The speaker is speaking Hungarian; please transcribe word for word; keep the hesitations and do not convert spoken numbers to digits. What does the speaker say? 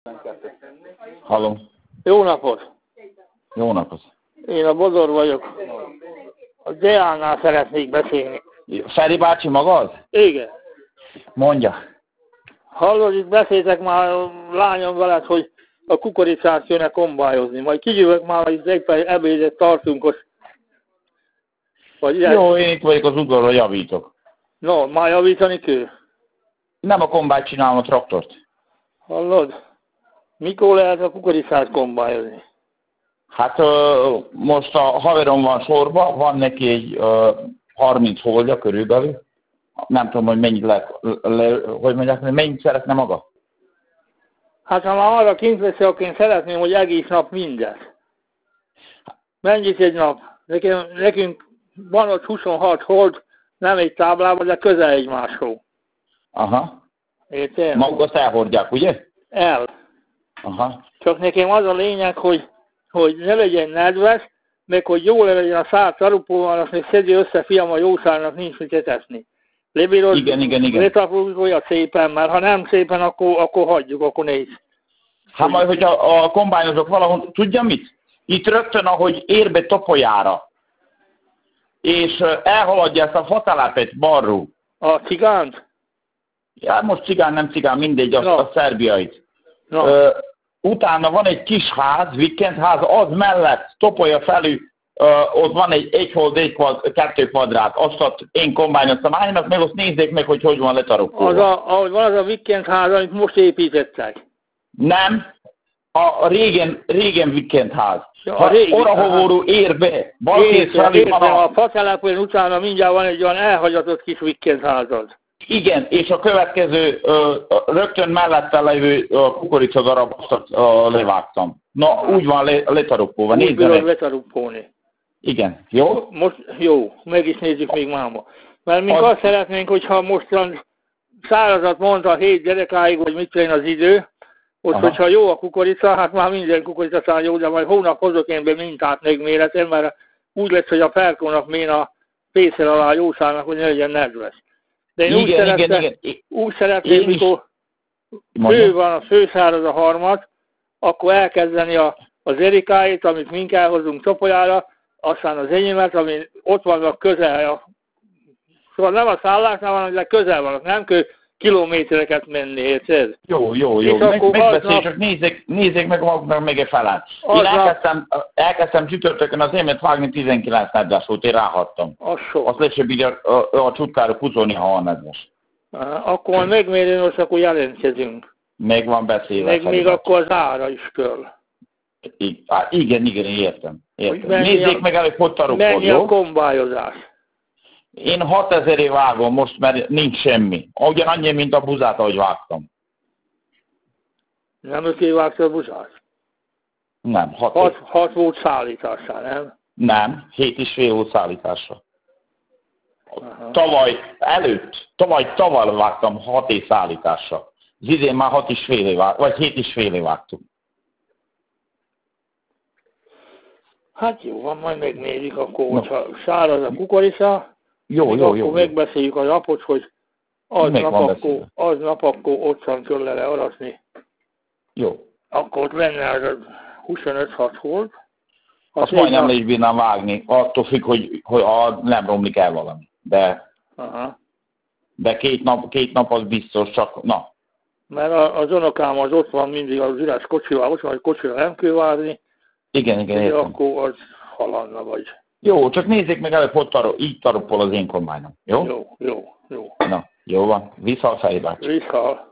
Halló. Jó napot! Jó napot! Én a Bodor vagyok. A Deánál szeretnék beszélni. Feri bácsi maga az? Igen. Mondja. Hallod, itt beszéltek már a lányom veled, hogy a kukoricát kéne kombályozni. Majd kijövök már, hogy egy ebédet tartunk, hogy... Vagy Jó, én itt vagyok az udvarra, javítok. No, már javítani kell? Nem a kombájt csinálom, a traktort. Hallod? Mikor lehet a kukoricát kombályozni? Hát ö, most a haverom van sorba, van neki egy ö, harminc holdja körülbelül. Nem tudom, hogy mennyit lehet, le, hogy mondják, hogy mennyit szeretne maga? Hát ha már arra kint veszi, akkor én szeretném, hogy egész nap mindet. Mennyit egy nap? Nekem, nekünk van ott huszonhat hold, nem egy táblában, de közel egymáshoz. Aha. Érted? Magukat elhordják, ugye? El. Aha. Csak nekem az a lényeg, hogy, hogy ne legyen nedves, meg hogy jól legyen a szár tarupóval, azt még szedje össze, fiam, a jószárnak nincs mit etesni. Lebírod, igen, igen, igen. Letaprulja szépen, mert ha nem szépen, akkor, akkor hagyjuk, akkor nézd. Hát majd, hogyha a kombányozok valahol, tudja mit? Itt rögtön, ahogy ér be Topolyára, és elhaladja ezt a fatelápet balról. A cigánt? Ja, most cigán, nem cigán, mindegy, azt no. a szerbiait. No. Ö, utána van egy kis ház, vikendház, az mellett Topolya felül, ö, ott van egy egy hold, egy kvad, kettő kvadrát, azt ott én kombányoztam állnak, meg azt nézzék meg, hogy hogy van letarokkolva. Az a, ahogy van az a vikendház, amit most építettek. Nem, a régen, régen vikendház. Ja, ha Orahovorú ér be, balkész felül van a... A fatelápon utána mindjárt van egy olyan elhagyatott kis vikendházad. Igen, és a következő ö, rögtön mellette levő kukoricadarab azt levágtam. Na, úgy van le, letaruppolva. Úgy bírod letaruppolni. Igen, jó? Most jó, meg is nézzük még máma. Mert mi az... azt szeretnénk, hogyha mostan szárazat mondta hét gyerekáig, hogy mit jön az idő, ott, aha, hogyha jó a kukorica, hát már minden kukorica száll jó, de majd hónap hozok én be mintát még méretem, mert úgy lesz, hogy a felkónak mén a fészel alá jószállnak, hogy ne legyen nedves. De én igen, úgy, igen, szeretne, igen. úgy szeretném, mikor fő van, a főszáraz a harmad, akkor elkezdeni a, az erikáit, amit mink elhozunk Topolyára, aztán az enyémet, ami ott vannak közel, a, szóval nem a szállásnál vannak, de közel vannak, nem kell kilométereket menni, érted? Jó, jó, jó. Meg, megbeszél, csak nézzék, nézzék meg maguknak meg egy felát. Én elkezdtem, elkezdtem csütörtökön az émet vágni tizenkilenc nedves volt, én ráhattam. Az sok. Azt lesz, hogy a, a, a csutkára húzolni, ha van nedves. Akkor majd megmérjön, és akkor jelentkezünk. Meg van beszélve. Meg még akkor az ára is kell. I, á, igen, igen, értem. értem. Nézzék a, meg előbb, hogy tarukod, mennyi a kombályozás? Én hatezeré vágom most, mert nincs semmi. Ugyanannyi, mint a buzát, ahogy vágtam. Nem öké vágta a buzát? Nem, hat. Hat, hat volt szállításra, nem? Nem, hét és fél volt szállításra. Aha. Tavaly előtt, tavaly tavaly vágtam hat év szállításra. Az idén már hat és fél vág, vagy hét és fél vágtunk. Hát jó, van, majd megnézik akkor, no. hogyha száraz a kukorica, jó, jó, akkor jó, megbeszéljük az apot, hogy az nap, akkor, az nap akkor ottan kell le arasni. Jó. Akkor ott lenne az huszonöt hat volt. Azt majdnem le is bírnám vágni, attól függ, hogy, hogy a, nem romlik el valami. De, aha, de két, nap, két nap az biztos, csak na. Mert az unokám az ott van mindig az üres kocsival, ott van, hogy kocsival nem kell várni. Igen, igen, értem. Akkor az halanna vagy. Jó, csak nézzék meg előbb, hogy tarol, így taroppol az én kombányom. Jó? Jó, jó, jó. Na, jó van. Vissza a fejbe. Vissza.